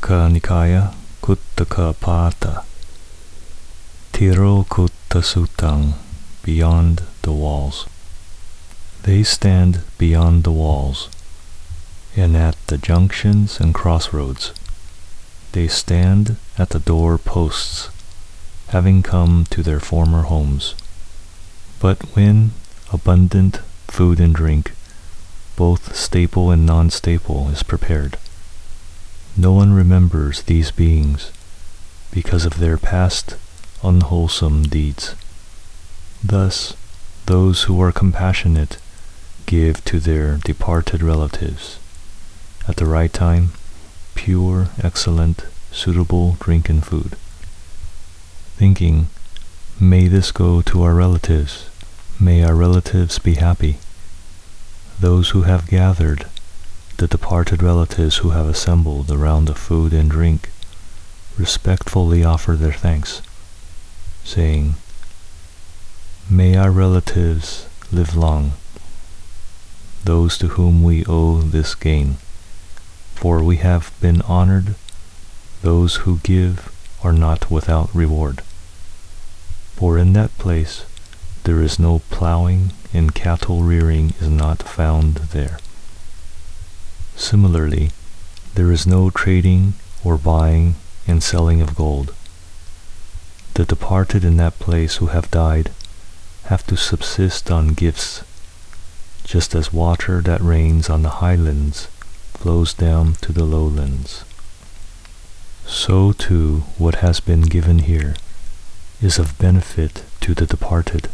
Khuddaka Nikaya Kuttaka Pata Tiro Kutta Sutang, beyond the walls. They stand beyond the walls, and at the junctions and crossroads. They stand at the door posts, having come to their former homes. But when abundant food and drink, both staple and non-staple, is prepared, no one remembers these beings because of their past unwholesome deeds. Thus, those who are compassionate give to their departed relatives, at the right time, pure, excellent, suitable drink and food, thinking, may this go to our relatives, may our relatives be happy. Those who have gathered, the departed relatives who have assembled around the food and drink, respectfully offer their thanks, saying, may our relatives live long, those to whom we owe this gain, for we have been honored. Those who give are not without reward. For in that place there is no plowing, and cattle rearing is not found there. Similarly, there is no trading or buying and selling of gold. The departed in that place who have died have to subsist on gifts, just as water that rains on the highlands flows down to the lowlands. So too what has been given here is of benefit to the departed.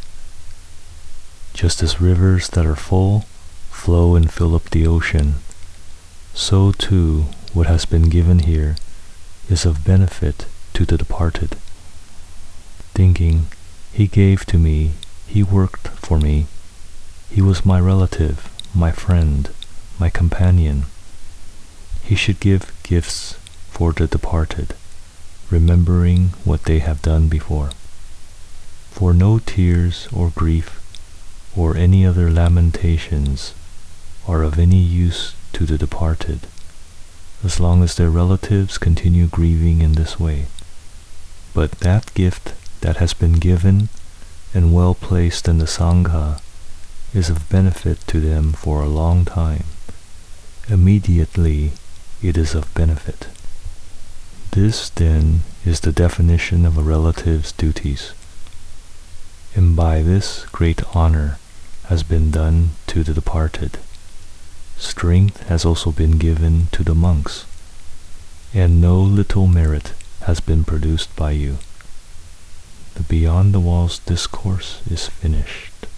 Just as rivers that are full flow and fill up the ocean, so too what has been given here is of benefit to the departed. Thinking, he gave to me, he worked for me, he was my relative, my friend, my companion. He should give gifts for the departed, remembering what they have done before. For no tears or grief or any other lamentations are of any use to the departed, as long as their relatives continue grieving in this way. But that gift that has been given and well placed in the Sangha is of benefit to them for a long time. Immediately it is of benefit. This, then, is the definition of a relative's duties. And by this great honor has been done to the departed. Strength has also been given to the monks, and no little merit has been produced by you. The Beyond the Walls discourse is finished.